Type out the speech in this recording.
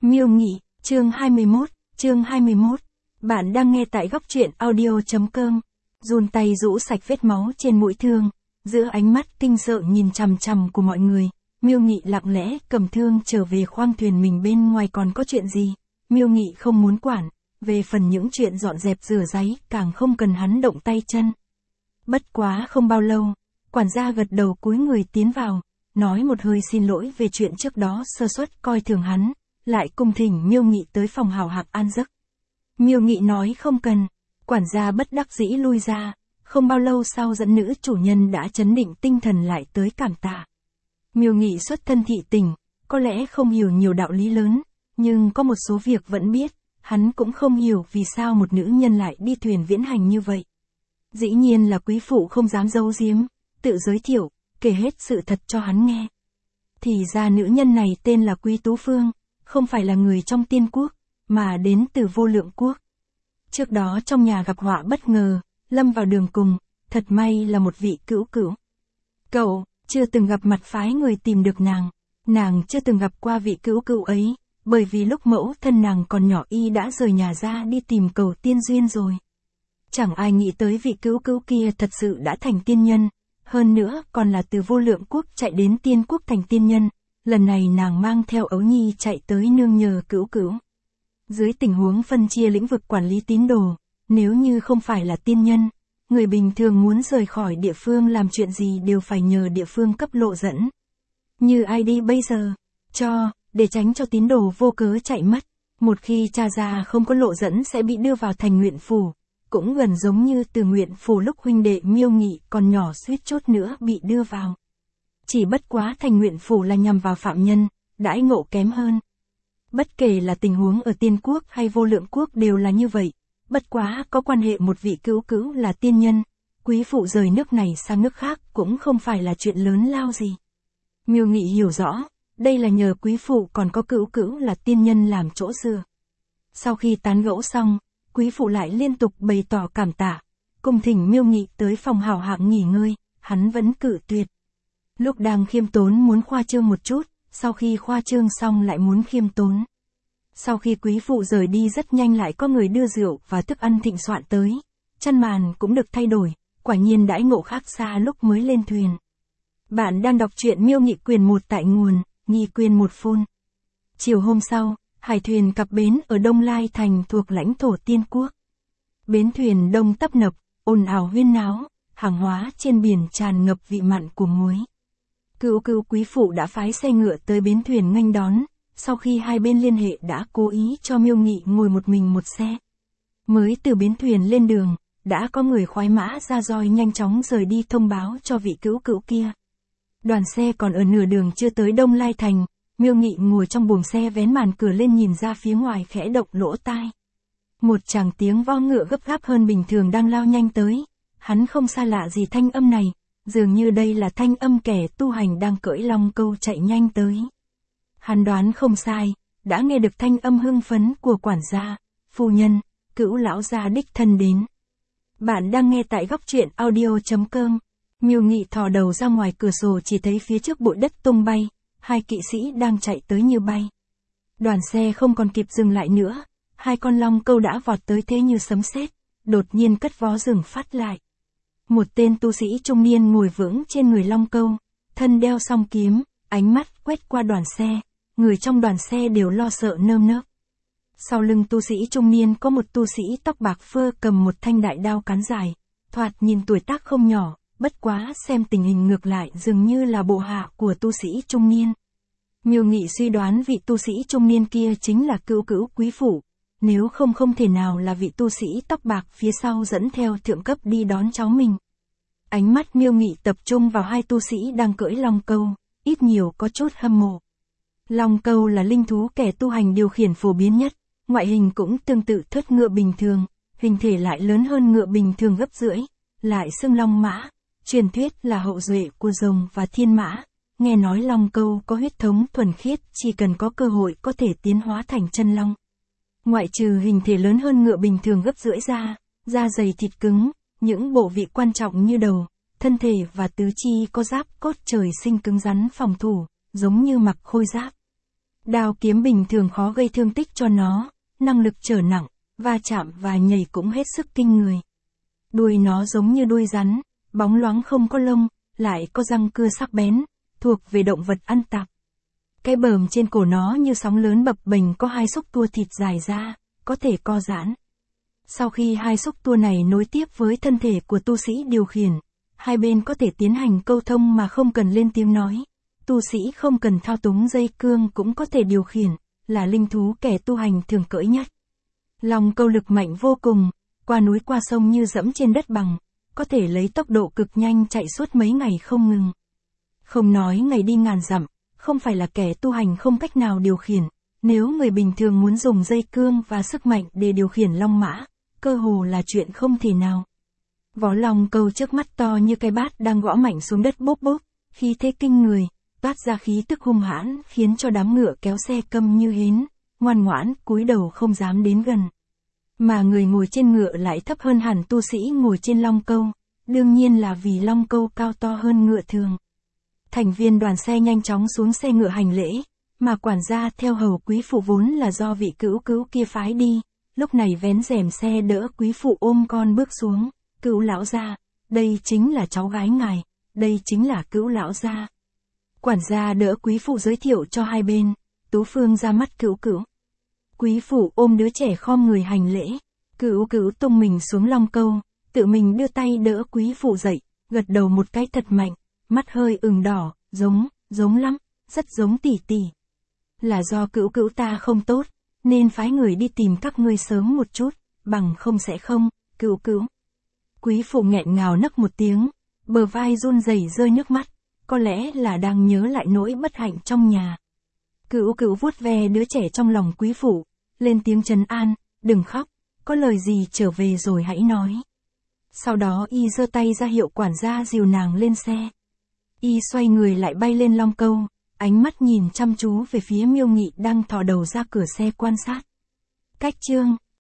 Miêu Nghị, chương 21. Bạn đang nghe tại góc truyện audio.com. Run tay rũ sạch vết máu trên mũi thương, giữa ánh mắt kinh sợ nhìn chằm chằm của mọi người, Miêu Nghị lặng lẽ cầm thương trở về khoang thuyền mình. Bên ngoài còn có chuyện gì, Miêu Nghị không muốn quản, về phần những chuyện dọn dẹp rửa ráy càng không cần hắn động tay chân. Bất quá không bao lâu, quản gia gật đầu cúi người tiến vào, nói một hơi xin lỗi về chuyện trước đó sơ suất coi thường hắn, lại cung thỉnh Miêu Nghị tới phòng hào hạc an giấc. Miêu Nghị nói không cần, quản gia bất đắc dĩ lui ra, không bao lâu sau dẫn nữ chủ nhân đã trấn định tinh thần lại tới cảm tạ. Miêu Nghị xuất thân thị tỉnh, có lẽ không hiểu nhiều đạo lý lớn, nhưng có một số việc vẫn biết, hắn cũng không hiểu vì sao một nữ nhân lại đi thuyền viễn hành như vậy. Dĩ nhiên là quý phụ không dám giấu giếm, tự giới thiệu, kể hết sự thật cho hắn nghe. Thì ra nữ nhân này tên là Quý Tú Phương, không phải là người trong Tiên Quốc, mà đến từ Vô Lượng Quốc. Trước đó trong nhà gặp họa bất ngờ, lâm vào đường cùng, thật may là một vị cữu cữu. Cậu, chưa từng gặp mặt phái người tìm được nàng chưa từng gặp qua vị cữu cữu ấy, bởi vì lúc mẫu thân nàng còn nhỏ y đã rời nhà ra đi tìm cầu tiên duyên rồi. Chẳng ai nghĩ tới vị cữu cữu kia thật sự đã thành tiên nhân, hơn nữa còn là từ Vô Lượng Quốc chạy đến Tiên Quốc thành tiên nhân, lần này nàng mang theo ấu nhi chạy tới nương nhờ cữu cữu. Dưới tình huống phân chia lĩnh vực quản lý tín đồ, nếu như không phải là tiên nhân, người bình thường muốn rời khỏi địa phương làm chuyện gì đều phải nhờ địa phương cấp lộ dẫn. Như ai đi bây giờ, để tránh cho tín đồ vô cớ chạy mất, một khi tra ra không có lộ dẫn sẽ bị đưa vào thành nguyện phủ, cũng gần giống như từ nguyện phủ lúc huynh đệ Miêu Nghị còn nhỏ suýt chút nữa bị đưa vào. Chỉ bất quá thành nguyện phủ là nhằm vào phạm nhân, đãi ngộ kém hơn. Bất kể là tình huống ở Tiên Quốc hay Vô Lượng Quốc đều là như vậy, bất quá có quan hệ một vị cữu cữu là tiên nhân, quý phụ rời nước này sang nước khác cũng không phải là chuyện lớn lao gì. Miêu Nghị hiểu rõ, đây là nhờ quý phụ còn có cữu cữu là tiên nhân làm chỗ dựa. Sau khi tán gẫu xong, quý phụ lại liên tục bày tỏ cảm tạ, cùng thỉnh Miêu Nghị tới phòng hào hạc nghỉ ngơi, hắn vẫn cự tuyệt. Lúc đang khiêm tốn muốn khoa trương một chút, sau khi khoa trương xong lại muốn khiêm tốn. Sau khi quý phụ rời đi rất nhanh lại có người đưa rượu và thức ăn thịnh soạn tới, chăn màn cũng được thay đổi, quả nhiên đãi ngộ khác xa lúc mới lên thuyền. Bạn đang đọc truyện Miêu Nghị quyền 1 tại nguồn, nghi quyền 1 phone. Chiều hôm sau, hải thuyền cập bến ở Đông Lai Thành thuộc lãnh thổ Tiên Quốc. Bến thuyền đông tấp nập, ồn ào huyên náo, hàng hóa trên biển tràn ngập vị mặn của muối. Cữu cữu quý phụ đã phái xe ngựa tới bến thuyền nghênh đón, sau khi hai bên liên hệ đã cố ý cho Miêu Nghị ngồi một mình một xe. Mới từ bến thuyền lên đường, đã có người khoái mã ra roi nhanh chóng rời đi thông báo cho vị cữu cữu kia. Đoàn xe còn ở nửa đường chưa tới Đông Lai Thành, Miêu Nghị ngồi trong buồng xe vén màn cửa lên nhìn ra phía ngoài khẽ động lỗ tai. Một tràng tiếng vo ngựa gấp gáp hơn bình thường đang lao nhanh tới, hắn không xa lạ gì thanh âm này, dường như đây là thanh âm kẻ tu hành đang cưỡi long câu chạy nhanh tới. Hắn đoán không sai, đã nghe được thanh âm hưng phấn của quản gia, phu nhân, cữu lão gia đích thân đến. Bạn đang nghe tại góc truyện audio.com. Miêu Nghị thò đầu ra ngoài cửa sổ chỉ thấy phía trước bụi đất tung bay, hai kỵ sĩ đang chạy tới như bay. Đoàn xe không còn kịp dừng lại nữa, hai con long câu đã vọt tới thế như sấm sét, đột nhiên cất vó dừng phát lại. Một tên tu sĩ trung niên ngồi vững trên người long câu, thân đeo song kiếm, ánh mắt quét qua đoàn xe, người trong đoàn xe đều lo sợ nơm nớp. Sau lưng tu sĩ trung niên có một tu sĩ tóc bạc phơ cầm một thanh đại đao cán dài, thoạt nhìn tuổi tác không nhỏ, bất quá xem tình hình ngược lại dường như là bộ hạ của tu sĩ trung niên. Miêu Nghị suy đoán vị tu sĩ trung niên kia chính là cữu cữu quý phụ, nếu không thể nào là vị tu sĩ tóc bạc phía sau dẫn theo thượng cấp đi đón cháu mình. Ánh mắt Miêu Nghị tập trung vào hai tu sĩ đang cưỡi long câu, ít nhiều có chút hâm mộ. Long câu là linh thú kẻ tu hành điều khiển phổ biến nhất, ngoại hình cũng tương tự thớt ngựa bình thường, hình thể lại lớn hơn ngựa bình thường gấp rưỡi, lại xưng long mã, truyền thuyết là hậu duệ của rồng và thiên mã. Nghe nói long câu có huyết thống thuần khiết, chỉ cần có cơ hội có thể tiến hóa thành chân long. Ngoại trừ hình thể lớn hơn ngựa bình thường gấp rưỡi ra, da dày thịt cứng, những bộ vị quan trọng như đầu, thân thể và tứ chi có giáp cốt trời sinh cứng rắn phòng thủ, giống như mặc khôi giáp. Đao kiếm bình thường khó gây thương tích cho nó, năng lực trở nặng, va chạm và nhảy cũng hết sức kinh người. Đuôi nó giống như đuôi rắn, bóng loáng không có lông, lại có răng cưa sắc bén, thuộc về động vật ăn tạp. Cái bờm trên cổ nó như sóng lớn bập bềnh, có hai xúc tua thịt dài ra, có thể co giãn. Sau khi hai xúc tua này nối tiếp với thân thể của tu sĩ điều khiển, hai bên có thể tiến hành câu thông mà không cần lên tiếng nói. Tu sĩ không cần thao túng dây cương cũng có thể điều khiển, là linh thú kẻ tu hành thường cưỡi nhất. Long câu lực mạnh vô cùng, qua núi qua sông như dẫm trên đất bằng, có thể lấy tốc độ cực nhanh chạy suốt mấy ngày không ngừng. Không nói ngày đi ngàn dặm, không phải là kẻ tu hành không cách nào điều khiển, nếu người bình thường muốn dùng dây cương và sức mạnh để điều khiển long mã, cơ hồ là chuyện không thể nào. Vó long câu trước mắt to như cái bát đang gõ mạnh xuống đất bốp bốp, khí thế kinh người, toát ra khí tức hung hãn khiến cho đám ngựa kéo xe câm như hến, ngoan ngoãn cúi đầu không dám đến gần. Mà người ngồi trên ngựa lại thấp hơn hẳn tu sĩ ngồi trên long câu, đương nhiên là vì long câu cao to hơn ngựa thường. Thành viên đoàn xe nhanh chóng xuống xe ngựa hành lễ, mà quản gia theo hầu quý phụ vốn là do vị cữu cữu kia phái đi, lúc này vén rèm xe đỡ quý phụ ôm con bước xuống. Cữu lão gia, đây chính là cháu gái ngài, đây chính là Cữu lão gia. Quản gia đỡ quý phụ giới thiệu cho hai bên, Tú Phương ra mắt cữu cữu. Quý phụ ôm đứa trẻ khom người hành lễ, cữu cữu tung mình xuống long câu, tự mình đưa tay đỡ quý phụ dậy, gật đầu một cái thật mạnh, mắt hơi ửng đỏ, giống lắm, rất giống tỷ tỷ. Là do cữu cữu ta không tốt, nên phái người đi tìm các ngươi sớm một chút, bằng không sẽ không, cữu cữu. Quý phụ nghẹn ngào nấc một tiếng, bờ vai run rẩy rơi nước mắt, có lẽ là đang nhớ lại nỗi bất hạnh trong nhà. Cữu cữu vuốt ve đứa trẻ trong lòng quý phụ, lên tiếng trấn an, đừng khóc, có lời gì trở về rồi hãy nói. Sau đó y giơ tay ra hiệu quản gia dìu nàng lên xe. Y xoay người lại bay lên long câu, ánh mắt nhìn chăm chú về phía Miêu Nghị đang thò đầu ra cửa xe quan sát. Cách chương